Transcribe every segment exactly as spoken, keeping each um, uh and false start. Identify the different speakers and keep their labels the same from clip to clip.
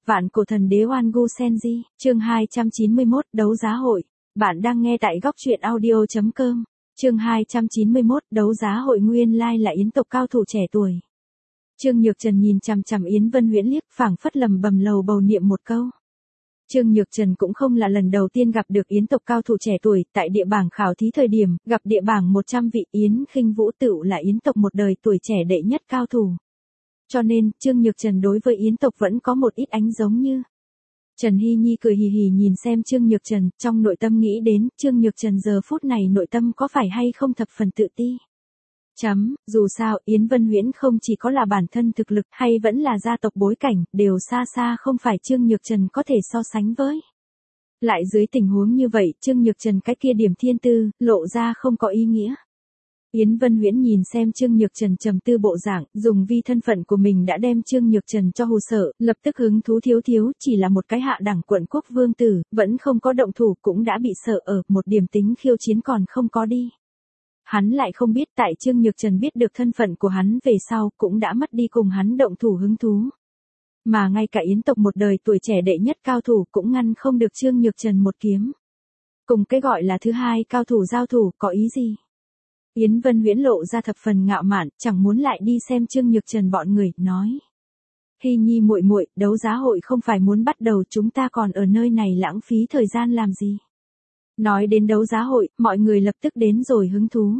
Speaker 1: Vạn cổ thần đế Oan Gu Senji, chương hai trăm chín mươi mốt, đấu giá hội. Bạn đang nghe tại góc truyện audio chấm com. Chương hai trăm chín mươi mốt, đấu giá hội nguyên lai là Yến tộc cao thủ trẻ tuổi. Trương Nhược Trần nhìn chằm chằm Yến Vân Huyễn liếc, phảng phất lầm bầm lầu bầu niệm một câu. Trương Nhược Trần cũng không là lần đầu tiên gặp được Yến tộc cao thủ trẻ tuổi, tại địa bảng khảo thí thời điểm, gặp địa bảng một trăm vị Yến Khinh Vũ tựu là Yến tộc một đời tuổi trẻ đệ nhất cao thủ. Cho nên, Trương Nhược Trần đối với Yến tộc vẫn có một ít ánh giống như. Trần Hy Nhi cười hì hì nhìn xem Trương Nhược Trần, trong nội tâm nghĩ đến, Trương Nhược Trần giờ phút này nội tâm có phải hay không thập phần tự ti. Chấm, dù sao, Yến Vân Huyễn không chỉ có là bản thân thực lực hay vẫn là gia tộc bối cảnh, đều xa xa không phải Trương Nhược Trần có thể so sánh với. Lại dưới tình huống như vậy, Trương Nhược Trần cái kia điểm thiên tư, lộ ra không có ý nghĩa. Yến Vân Huyễn nhìn xem Trương Nhược Trần trầm tư bộ dạng, dùng vi thân phận của mình đã đem Trương Nhược Trần cho hù sợ, lập tức hứng thú thiếu thiếu, chỉ là một cái hạ đẳng quận quốc vương tử, vẫn không có động thủ cũng đã bị sợ ở, một điểm tính khiêu chiến còn không có đi. Hắn lại không biết tại Trương Nhược Trần biết được thân phận của hắn về sau cũng đã mất đi cùng hắn động thủ hứng thú. Mà ngay cả Yến tộc một đời tuổi trẻ đệ nhất cao thủ cũng ngăn không được Trương Nhược Trần một kiếm. Cùng cái gọi là thứ hai cao thủ giao thủ có ý gì? Yến Vân Huyễn lộ ra thập phần ngạo mạn, chẳng muốn lại đi xem Trương Nhược Trần bọn người, nói. Hy Nhi muội muội, đấu giá hội không phải muốn bắt đầu, chúng ta còn ở nơi này lãng phí thời gian làm gì? Nói đến đấu giá hội, mọi người lập tức đến rồi hứng thú.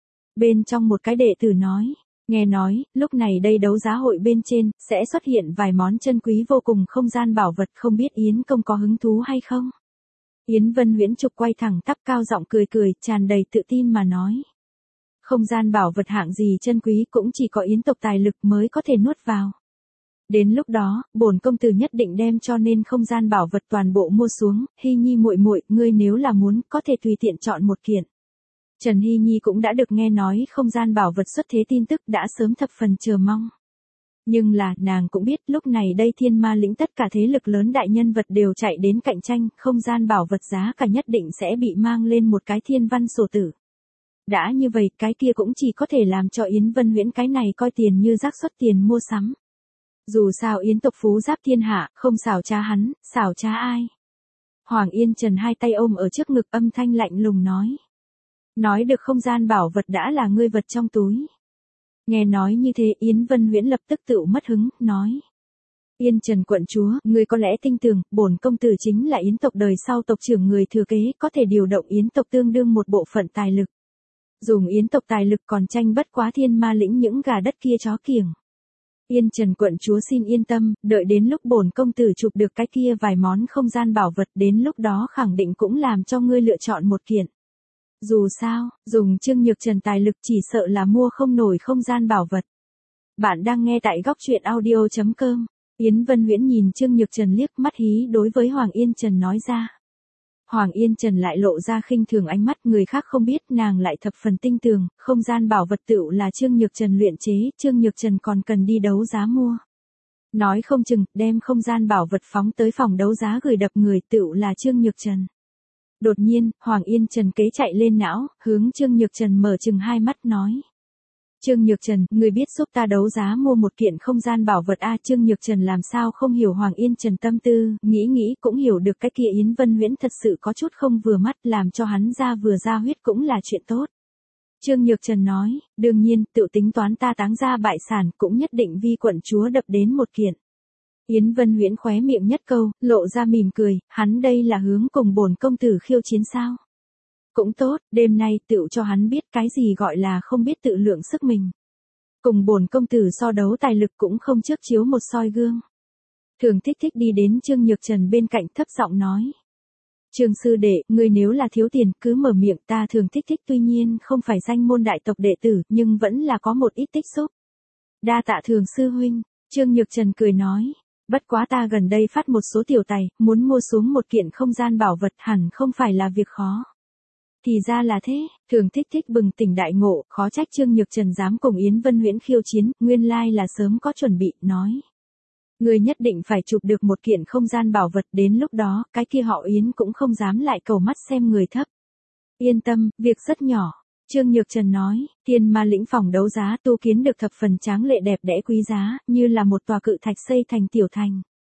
Speaker 1: Bên trong một cái đệ tử nói, nghe nói, lúc này đây đấu giá hội bên trên, sẽ xuất hiện vài món chân quý vô cùng không gian bảo vật, không biết Yến công có hứng thú hay không? Yến Vân Huyễn trục quay thẳng tắp cao giọng cười cười, tràn đầy tự tin mà nói. Không gian bảo vật hạng gì chân quý cũng chỉ có Yến tộc tài lực mới có thể nuốt vào. Đến lúc đó, bổn công tử nhất định đem cho nên không gian bảo vật toàn bộ mua xuống, Hy Nhi muội muội, ngươi nếu là muốn, có thể tùy tiện chọn một kiện. Trần Hy Nhi cũng đã được nghe nói không gian bảo vật xuất thế tin tức, đã sớm thập phần chờ mong. Nhưng là, nàng cũng biết lúc này đây Thiên Ma lĩnh tất cả thế lực lớn đại nhân vật đều chạy đến cạnh tranh, không gian bảo vật giá cả nhất định sẽ bị mang lên một cái thiên văn sổ tử. Đã như vậy, cái kia cũng chỉ có thể làm cho Yến Vân Huyễn cái này coi tiền như rác xuất tiền mua sắm. Dù sao Yến tộc phú giáp thiên hạ, không xảo trá hắn, xảo trá ai. Hoàng Yên Trần hai tay ôm ở trước ngực, âm thanh lạnh lùng nói. Nói được không gian bảo vật đã là ngươi vật trong túi. Nghe nói như thế, Yến Vân Huyễn lập tức tự mất hứng, nói. Yên Trần quận chúa, ngươi có lẽ tin tưởng, bổn công tử chính là Yến tộc đời sau tộc trưởng người thừa kế, có thể điều động Yến tộc tương đương một bộ phận tài lực. Dùng Yến tộc tài lực còn tranh bất quá Thiên Ma lĩnh những gà đất kia chó kiểng. Yên Trần quận chúa xin yên tâm, đợi đến lúc bổn công tử chụp được cái kia vài món không gian bảo vật, đến lúc đó khẳng định cũng làm cho ngươi lựa chọn một kiện. Dù sao, dùng Trương Nhược Trần tài lực chỉ sợ là mua không nổi không gian bảo vật. Bạn đang nghe tại góc truyện audio chấm com. Yến Vân Huyễn nhìn Trương Nhược Trần liếc mắt hí đối với Hoàng Yên Trần nói ra. Hoàng Yên Trần lại lộ ra khinh thường ánh mắt, người khác không biết, nàng lại thập phần tinh tường, không gian bảo vật tựu là Trương Nhược Trần luyện chế, Trương Nhược Trần còn cần đi đấu giá mua. Nói không chừng, đem không gian bảo vật phóng tới phòng đấu giá gửi đập người tựu là Trương Nhược Trần. Đột nhiên, Hoàng Yên Trần kế chạy lên não, hướng Trương Nhược Trần mở chừng hai mắt nói. Trương Nhược Trần, người biết giúp ta đấu giá mua một kiện không gian bảo vật a? Trương Nhược Trần làm sao không hiểu Hoàng Yên Trần tâm tư, nghĩ nghĩ cũng hiểu được cái kia Yến Vân Huyễn thật sự có chút không vừa mắt, làm cho hắn ra vừa ra huyết cũng là chuyện tốt. Trương Nhược Trần nói, đương nhiên, tự tính toán ta táng ra bại sản cũng nhất định vi quận chúa đập đến một kiện. Yến Vân Huyễn khóe miệng nhất câu, lộ ra mỉm cười, hắn đây là hướng cùng bổn công tử khiêu chiến sao? Cũng tốt, đêm nay tựu cho hắn biết cái gì gọi là không biết tự lượng sức mình. Cùng bổn công tử so đấu tài lực cũng không trước chiếu một soi gương. Thường Thích Thích đi đến Trương Nhược Trần bên cạnh thấp giọng nói. Trương sư đệ, ngươi nếu là thiếu tiền cứ mở miệng, ta Thường Thích Thích tuy nhiên không phải danh môn đại tộc đệ tử nhưng vẫn là có một ít tích xúc. Đa tạ Thường sư huynh, Trương Nhược Trần cười nói. Bất quá ta gần đây phát một số tiểu tài, muốn mua xuống một kiện không gian bảo vật hẳn không phải là việc khó. Thì ra là thế, Thường Thích Thích bừng tỉnh đại ngộ, khó trách Trương Nhược Trần dám cùng Yến Vân Huyễn khiêu chiến, nguyên lai là sớm có chuẩn bị, nói. Người nhất định phải chụp được một kiện không gian bảo vật, đến lúc đó, cái kia họ Yến cũng không dám lại cầu mắt xem người thấp. Yên tâm, việc rất nhỏ. Trương Nhược Trần nói, Thiên Ma lĩnh phòng đấu giá tu kiến được thập phần tráng lệ đẹp đẽ quý giá, như là một tòa cự thạch xây thành tiểu thành.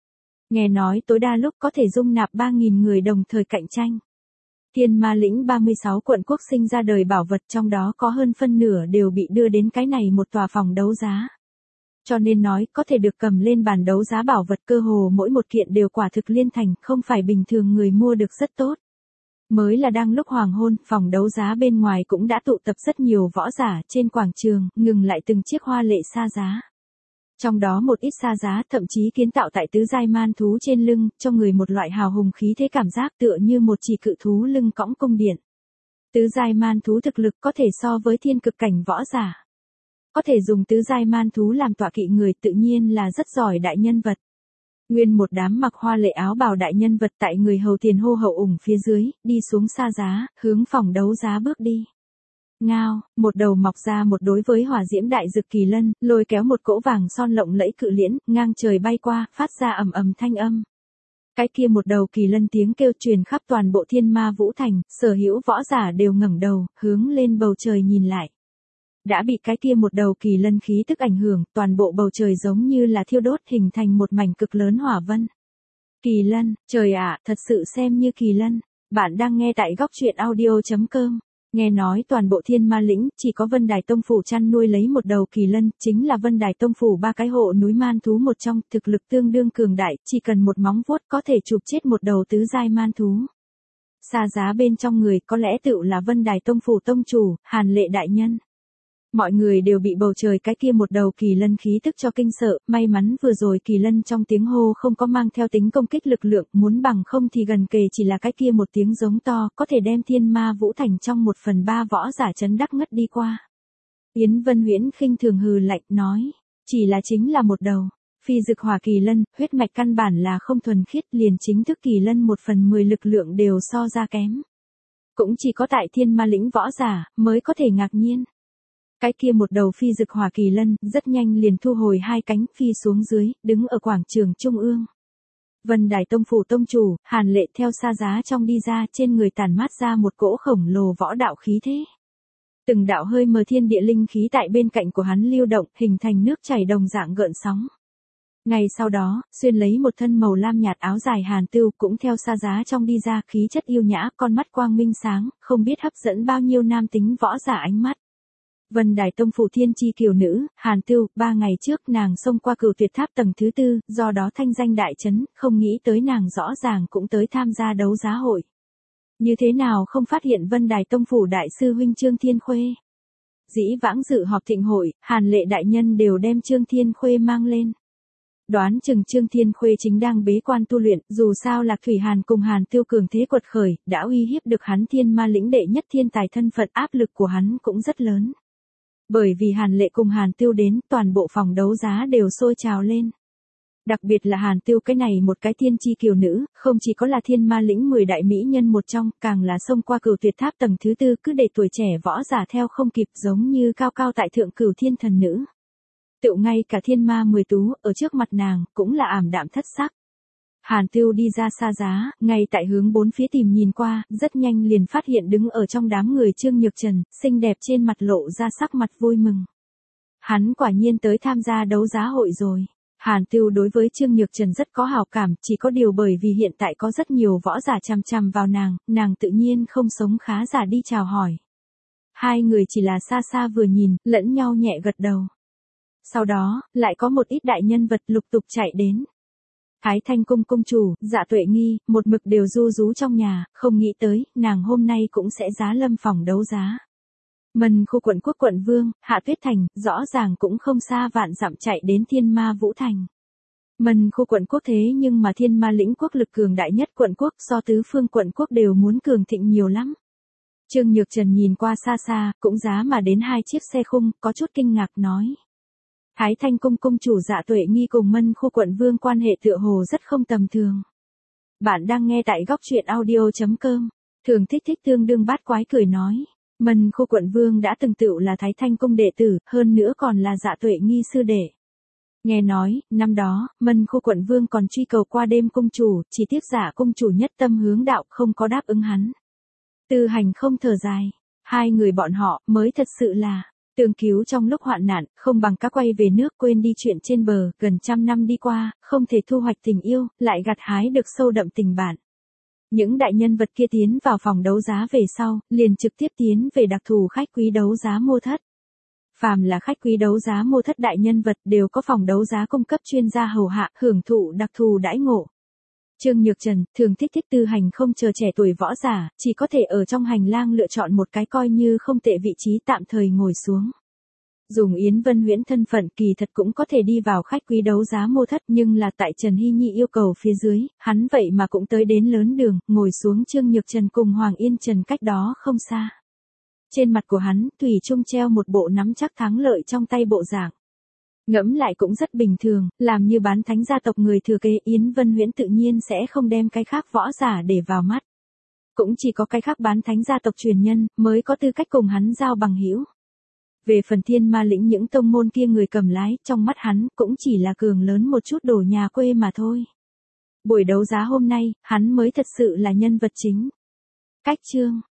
Speaker 1: Nghe nói tối đa lúc có thể dung nạp ba nghìn người đồng thời cạnh tranh. Thiên Ma lĩnh ba mươi sáu quận quốc sinh ra đời bảo vật, trong đó có hơn phân nửa đều bị đưa đến cái này một tòa phòng đấu giá. Cho nên nói có thể được cầm lên bàn đấu giá bảo vật cơ hồ mỗi một kiện đều quả thực liên thành, không phải bình thường người mua được rất tốt. Mới là đang lúc hoàng hôn, phòng đấu giá bên ngoài cũng đã tụ tập rất nhiều võ giả, trên quảng trường, ngừng lại từng chiếc hoa lệ xa giá. Trong đó một ít xa giá thậm chí kiến tạo tại tứ giai man thú trên lưng, cho người một loại hào hùng khí thế cảm giác tựa như một chỉ cự thú lưng cõng cung điện. Tứ giai man thú thực lực có thể so với thiên cực cảnh võ giả. Có thể dùng tứ giai man thú làm tọa kỵ người tự nhiên là rất giỏi đại nhân vật. Nguyên một đám mặc hoa lệ áo bào đại nhân vật tại người hầu tiền hô hậu ủng phía dưới, đi xuống xa giá, hướng phòng đấu giá bước đi. Ngao, một đầu mọc ra một đối với hỏa diễm đại dực kỳ lân, lôi kéo một cỗ vàng son lộng lẫy cự liễn, ngang trời bay qua, phát ra ầm ầm thanh âm. Cái kia một đầu kỳ lân tiếng kêu truyền khắp toàn bộ Thiên Ma Vũ Thành, sở hữu võ giả đều ngẩng đầu, hướng lên bầu trời nhìn lại. Đã bị cái kia một đầu kỳ lân khí tức ảnh hưởng, toàn bộ bầu trời giống như là thiêu đốt hình thành một mảnh cực lớn hỏa vân. Kỳ lân, trời ạ, thật sự xem như kỳ lân. Bạn đang nghe tại góc truyện audio chấm com. Nghe nói toàn bộ Thiên Ma lĩnh chỉ có Vân Đài Tông phủ chăn nuôi lấy một đầu kỳ lân, chính là Vân Đài Tông phủ ba cái hộ núi man thú một trong, thực lực tương đương cường đại, chỉ cần một móng vuốt có thể chụp chết một đầu tứ giai man thú. Xa giá bên trong người có lẽ tựu là Vân Đài Tông phủ tông chủ, Hàn Lệ đại nhân. Mọi người đều bị bầu trời cái kia một đầu kỳ lân khí tức cho kinh sợ, may mắn vừa rồi kỳ lân trong tiếng hô không có mang theo tính công kích lực lượng, muốn bằng không thì gần kề chỉ là cái kia một tiếng giống to, có thể đem Thiên Ma Vũ Thành trong một phần ba võ giả chấn đắc ngất đi qua. Yến Vân Huyễn khinh thường hừ lạnh nói, chỉ là chính là một đầu, phi dực hỏa kỳ lân, huyết mạch căn bản là không thuần khiết, liền chính thức kỳ lân một phần mười lực lượng đều so ra kém. Cũng chỉ có tại Thiên Ma lĩnh võ giả, mới có thể ngạc nhiên. Cái kia một đầu phi dực hỏa kỳ lân, rất nhanh liền thu hồi hai cánh, phi xuống dưới, đứng ở quảng trường trung ương. Vân Đài Tông phủ tông chủ, Hàn Lệ theo xa giá trong đi ra, trên người tản mát ra một cỗ khổng lồ võ đạo khí thế. Từng đạo hơi mờ thiên địa linh khí tại bên cạnh của hắn lưu động, hình thành nước chảy đồng dạng gợn sóng. Ngày sau đó, xuyên lấy một thân màu lam nhạt áo dài Hàn Tưu cũng theo xa giá trong đi ra, khí chất yêu nhã, con mắt quang minh sáng, không biết hấp dẫn bao nhiêu nam tính võ giả ánh mắt. Vân Đài Tông phủ thiên chi kiều nữ, Hàn Tưu, ba ngày trước nàng xông qua Cửu Tuyệt Tháp tầng thứ tư, do đó thanh danh đại chấn, không nghĩ tới nàng rõ ràng cũng tới tham gia đấu giá hội. Như thế nào không phát hiện Vân Đài Tông phủ đại sư huynh Trương Thiên Khuê? Dĩ vãng dự họp thịnh hội, Hàn Lệ đại nhân đều đem Trương Thiên Khuê mang lên. Đoán chừng Trương Thiên Khuê chính đang bế quan tu luyện, dù sao Lạc Thủy Hàn cùng Hàn Tưu cường thế quật khởi, đã uy hiếp được hắn Thiên Ma lĩnh đệ nhất thiên tài thân phận, áp lực của hắn cũng rất lớn. Bởi vì Hàn Lệ cùng Hàn Tưu đến, toàn bộ phòng đấu giá đều sôi trào lên. Đặc biệt là Hàn Tưu cái này một cái thiên chi kiều nữ, không chỉ có là Thiên Ma lĩnh mười đại mỹ nhân một trong, càng là xông qua Cửu Tuyệt Tháp tầng thứ tư, cứ để tuổi trẻ võ giả theo không kịp, giống như cao cao tại thượng cửu thiên thần nữ. Tựu ngay cả Thiên Ma mười tú, ở trước mặt nàng, cũng là ảm đạm thất sắc. Hàn Tưu đi ra xa giá, ngay tại hướng bốn phía tìm nhìn qua, rất nhanh liền phát hiện đứng ở trong đám người Trương Nhược Trần, xinh đẹp trên mặt lộ ra sắc mặt vui mừng. Hắn quả nhiên tới tham gia đấu giá hội rồi. Hàn Tưu đối với Trương Nhược Trần rất có hào cảm, chỉ có điều bởi vì hiện tại có rất nhiều võ giả chằm chằm vào nàng, nàng tự nhiên không sống khá giả đi chào hỏi. Hai người chỉ là xa xa vừa nhìn, lẫn nhau nhẹ gật đầu. Sau đó, lại có một ít đại nhân vật lục tục chạy đến. Thái Thanh cung cung chủ, Dạ Tuệ Nghi, một mực đều ru rú trong nhà, không nghĩ tới, nàng hôm nay cũng sẽ giá lâm phòng đấu giá. Mân khu quận quốc quận vương, Hạ Tuyết Thành, rõ ràng cũng không xa vạn dặm chạy đến Thiên Ma Vũ Thành. Mân khu quận quốc thế nhưng mà Thiên Ma lĩnh quốc lực cường đại nhất quận quốc, so tứ phương quận quốc đều muốn cường thịnh nhiều lắm. Trương Nhược Trần nhìn qua xa xa, cũng giá mà đến hai chiếc xe khung, có chút kinh ngạc nói. Thái Thanh cung cung chủ Dạ Tuệ Nghi cùng Mân khu quận vương quan hệ tựa hồ rất không tầm thường. Bạn đang nghe tại góc truyện audio chấm com. Thường thích thích tương đương bát quái cười nói. Mân khu quận vương đã từng tựu là Thái Thanh cung đệ tử, hơn nữa còn là Dạ Tuệ Nghi sư đệ. Nghe nói, năm đó, Mân khu quận vương còn truy cầu qua đêm cung chủ, chỉ tiếc Dạ cung chủ nhất tâm hướng đạo không có đáp ứng hắn. Tư Hành không thở dài. Hai người bọn họ mới thật sự là. Tương cứu trong lúc hoạn nạn, không bằng cá quay về nước quên đi chuyện trên bờ, gần trăm năm đi qua, không thể thu hoạch tình yêu, lại gặt hái được sâu đậm tình bạn. Những đại nhân vật kia tiến vào phòng đấu giá về sau, liền trực tiếp tiến về đặc thù khách quý đấu giá mua thất. Phàm là khách quý đấu giá mua thất đại nhân vật đều có phòng đấu giá cung cấp chuyên gia hầu hạ, hưởng thụ đặc thù đãi ngộ. Trương Nhược Trần, thường thích thích tư hành không chờ trẻ tuổi võ giả, chỉ có thể ở trong hành lang lựa chọn một cái coi như không tệ vị trí tạm thời ngồi xuống. Dùng Yến Vân Huyễn thân phận kỳ thật cũng có thể đi vào khách quý đấu giá mua thất, nhưng là tại Trần Hy Nhi yêu cầu phía dưới, hắn vậy mà cũng tới đến lớn đường, ngồi xuống Trương Nhược Trần cùng Hoàng Yên Trần cách đó không xa. Trên mặt của hắn, thủy chung treo một bộ nắm chắc thắng lợi trong tay bộ dạng. Ngẫm lại cũng rất bình thường, làm như bán thánh gia tộc người thừa kế Yến Vân Huyễn tự nhiên sẽ không đem cái khác võ giả để vào mắt. Cũng chỉ có cái khác bán thánh gia tộc truyền nhân, mới có tư cách cùng hắn giao bằng hữu. Về phần Thiên Ma lĩnh những tông môn kia người cầm lái, trong mắt hắn, cũng chỉ là cường lớn một chút đồ nhà quê mà thôi. Buổi đấu giá hôm nay, hắn mới thật sự là nhân vật chính. Cách chương